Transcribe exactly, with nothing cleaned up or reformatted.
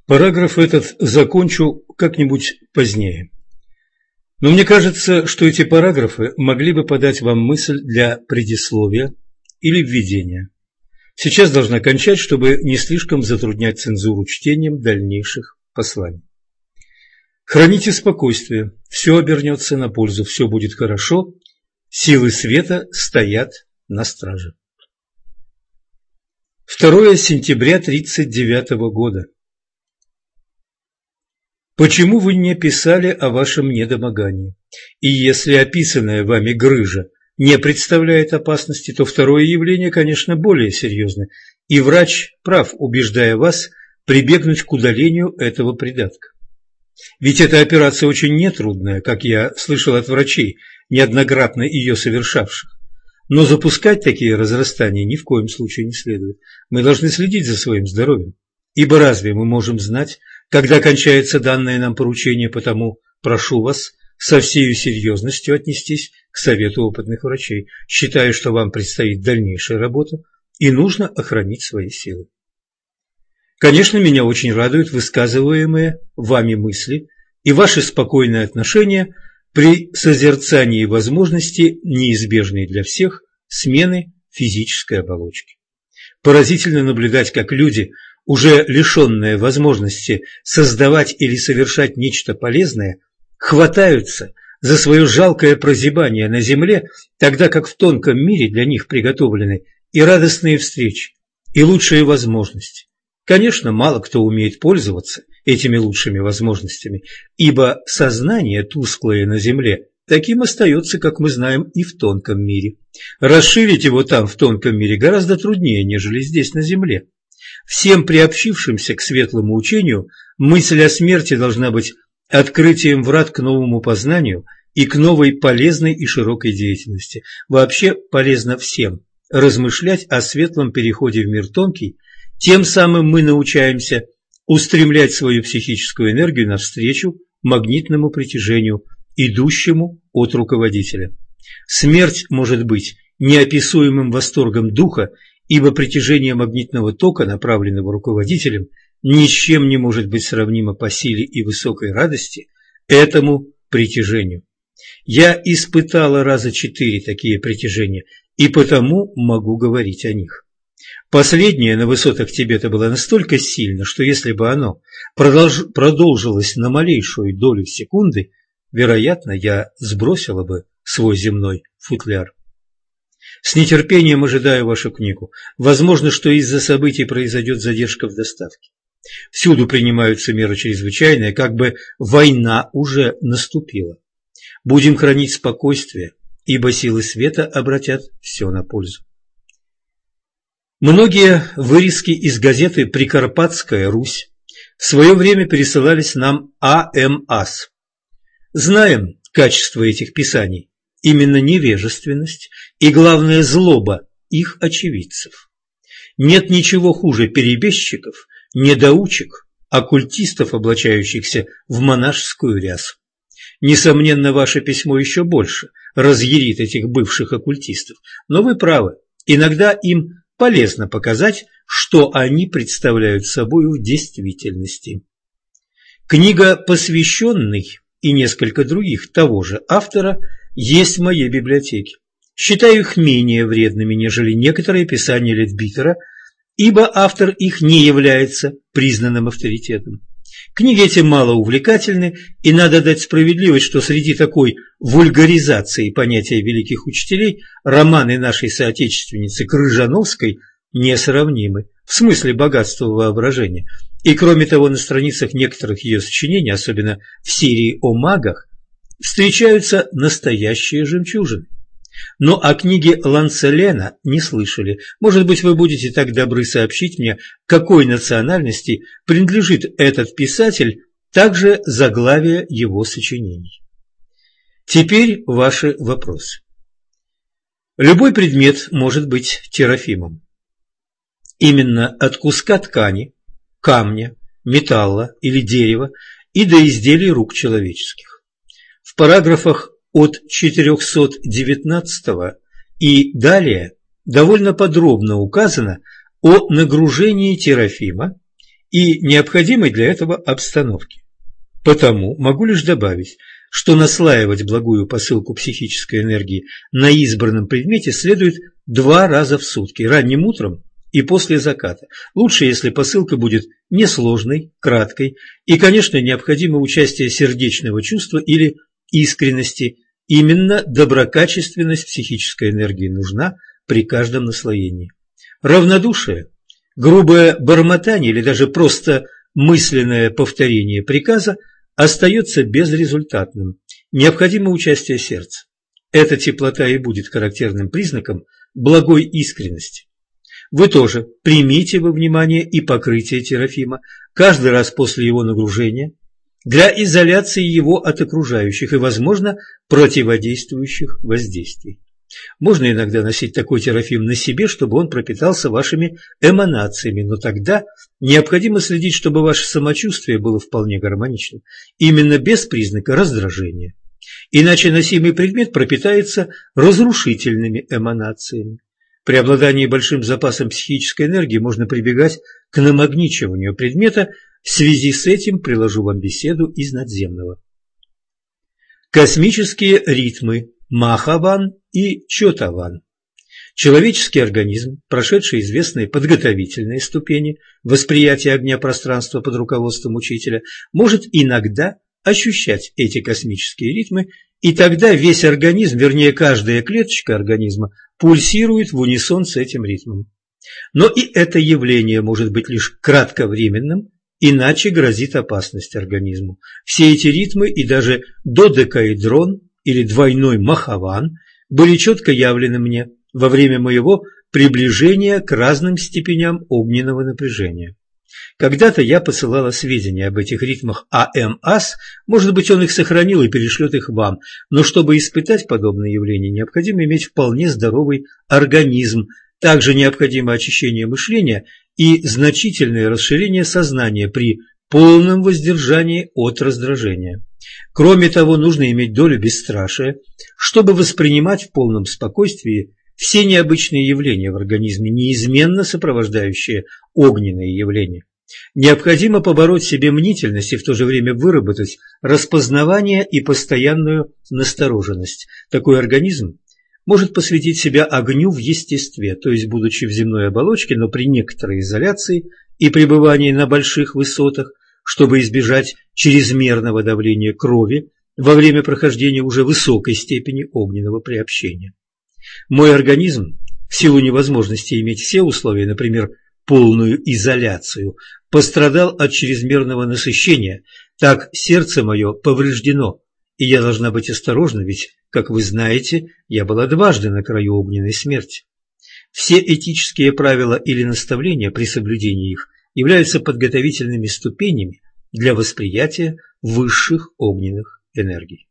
Параграф этот закончу как-нибудь позднее. Но мне кажется, что эти параграфы могли бы подать вам мысль для предисловия или введения. Сейчас должна кончать, чтобы не слишком затруднять цензуру чтением дальнейших посланий. Храните спокойствие, все обернется на пользу, все будет хорошо, силы света стоят на страже. второе сентября тридцать девятого года. Почему вы не писали о вашем недомогании? И если описанная вами грыжа не представляет опасности, то второе явление, конечно, более серьезно, и врач прав, убеждая вас прибегнуть к удалению этого придатка. Ведь эта операция очень нетрудная, как я слышал от врачей, неоднократно ее совершавших. Но запускать такие разрастания ни в коем случае не следует. Мы должны следить за своим здоровьем. Ибо разве мы можем знать, когда кончается данное нам поручение, потому прошу вас со всею серьезностью отнестись к совету опытных врачей, считая, что вам предстоит дальнейшая работа и нужно охранить свои силы. Конечно, меня очень радуют высказываемые вами мысли и ваши спокойные отношения при созерцании возможности, неизбежной для всех, смены физической оболочки. Поразительно наблюдать, как люди, уже лишенные возможности создавать или совершать нечто полезное, хватаются за свое жалкое прозябание на земле, тогда как в тонком мире для них приготовлены и радостные встречи, и лучшие возможности. Конечно, мало кто умеет пользоваться этими лучшими возможностями, ибо сознание, тусклое на земле, таким остается, как мы знаем, и в тонком мире. Расширить его там, в тонком мире, гораздо труднее, нежели здесь, на земле. Всем приобщившимся к светлому учению мысль о смерти должна быть открытием врат к новому познанию и к новой полезной и широкой деятельности. Вообще полезно всем размышлять о светлом переходе в мир тонкий, тем самым мы научаемся устремлять свою психическую энергию навстречу магнитному притяжению, идущему от руководителя. Смерть может быть неописуемым восторгом духа, ибо притяжение магнитного тока, направленного руководителем, ни с чем не может быть сравнимо по силе и высокой радости этому притяжению. Я испытала раза четыре такие притяжения, и потому могу говорить о них. Последнее на высотах Тибета было настолько сильно, что если бы оно продолж... продолжилось на малейшую долю секунды, вероятно, я сбросила бы свой земной футляр. С нетерпением ожидаю вашу книгу. Возможно, что из-за событий произойдет задержка в доставке. Всюду принимаются меры чрезвычайные, как бы война уже наступила. Будем хранить спокойствие, ибо силы света обратят все на пользу. Многие вырезки из газеты «Прикарпатская Русь» в свое время пересылались нам АМАС. Знаем качество этих писаний. Именно невежественность и, главное, злоба их очевидцев. Нет ничего хуже перебежчиков, недоучек, оккультистов, облачающихся в монашескую рясу. Несомненно, ваше письмо еще больше разъярит этих бывших оккультистов, но вы правы, иногда им полезно показать, что они представляют собой в действительности. Книга «Посвященный» и несколько других того же автора есть в моей библиотеке. Считаю их менее вредными, нежели некоторые писания Ледбитера, ибо автор их не является признанным авторитетом. Книги эти мало увлекательны, и надо дать справедливость, что среди такой вульгаризации понятия великих учителей романы нашей соотечественницы Крыжановской несравнимы в смысле богатства воображения. И кроме того, на страницах некоторых ее сочинений, особенно в серии о магах, встречаются настоящие жемчужины. Но о книге Ланцелена не слышали. Может быть, вы будете так добры сообщить мне, какой национальности принадлежит этот писатель, также заглавие его сочинений. Теперь ваши вопросы. Любой предмет может быть терафимом. Именно от куска ткани, камня, металла или дерева и до изделий рук человеческих. В параграфах от четырехсот девятнадцатого и далее довольно подробно указано о нагружении терафима и необходимой для этого обстановки. Потому могу лишь добавить, что наслаивать благую посылку психической энергии на избранном предмете следует два раза в сутки, ранним утром и после заката. Лучше, если посылка будет несложной, краткой, и, конечно, необходимо участие сердечного чувства или искренности. Именно доброкачественность психической энергии нужна при каждом наслоении. Равнодушие, грубое бормотание или даже просто мысленное повторение приказа остается безрезультатным. Необходимо участие сердца. Эта теплота и будет характерным признаком благой искренности. Вы тоже примите во внимание и покрытие терафима каждый раз после его нагружения для изоляции его от окружающих и, возможно, противодействующих воздействий. Можно иногда носить такой терафим на себе, чтобы он пропитался вашими эманациями, но тогда необходимо следить, чтобы ваше самочувствие было вполне гармоничным, именно без признака раздражения. Иначе носимый предмет пропитается разрушительными эманациями. При обладании большим запасом психической энергии можно прибегать к намагничиванию предмета. В связи с этим приложу вам беседу из надземного. Космические ритмы Махаван и Чотаван. Человеческий организм, прошедший известные подготовительные ступени восприятия огня пространства под руководством учителя, может иногда ощущать эти космические ритмы, и тогда весь организм, вернее каждая клеточка организма, пульсирует в унисон с этим ритмом. Но и это явление может быть лишь кратковременным, иначе грозит опасность организму. Все эти ритмы и даже додекаэдрон или двойной махаван были четко явлены мне во время моего приближения к разным степеням огненного напряжения. Когда-то я посылала сведения об этих ритмах АМАС, может быть, он их сохранил и перешлет их вам, но чтобы испытать подобные явления, необходимо иметь вполне здоровый организм. Также необходимо очищение мышления и значительное расширение сознания при полном воздержании от раздражения. Кроме того, нужно иметь долю бесстрашия, чтобы воспринимать в полном спокойствии все необычные явления в организме, неизменно сопровождающие огненные явления. Необходимо побороть в себе мнительность и в то же время выработать распознавание и постоянную настороженность. Такой организм может посвятить себя огню в естестве, то есть будучи в земной оболочке, но при некоторой изоляции и пребывании на больших высотах, чтобы избежать чрезмерного давления крови во время прохождения уже высокой степени огненного приобщения. Мой организм, в силу невозможности иметь все условия, например, полную изоляцию, пострадал от чрезмерного насыщения, так сердце мое повреждено, и я должна быть осторожна, ведь, как вы знаете, я была дважды на краю огненной смерти. Все этические правила или наставления при соблюдении их являются подготовительными ступенями для восприятия высших огненных энергий.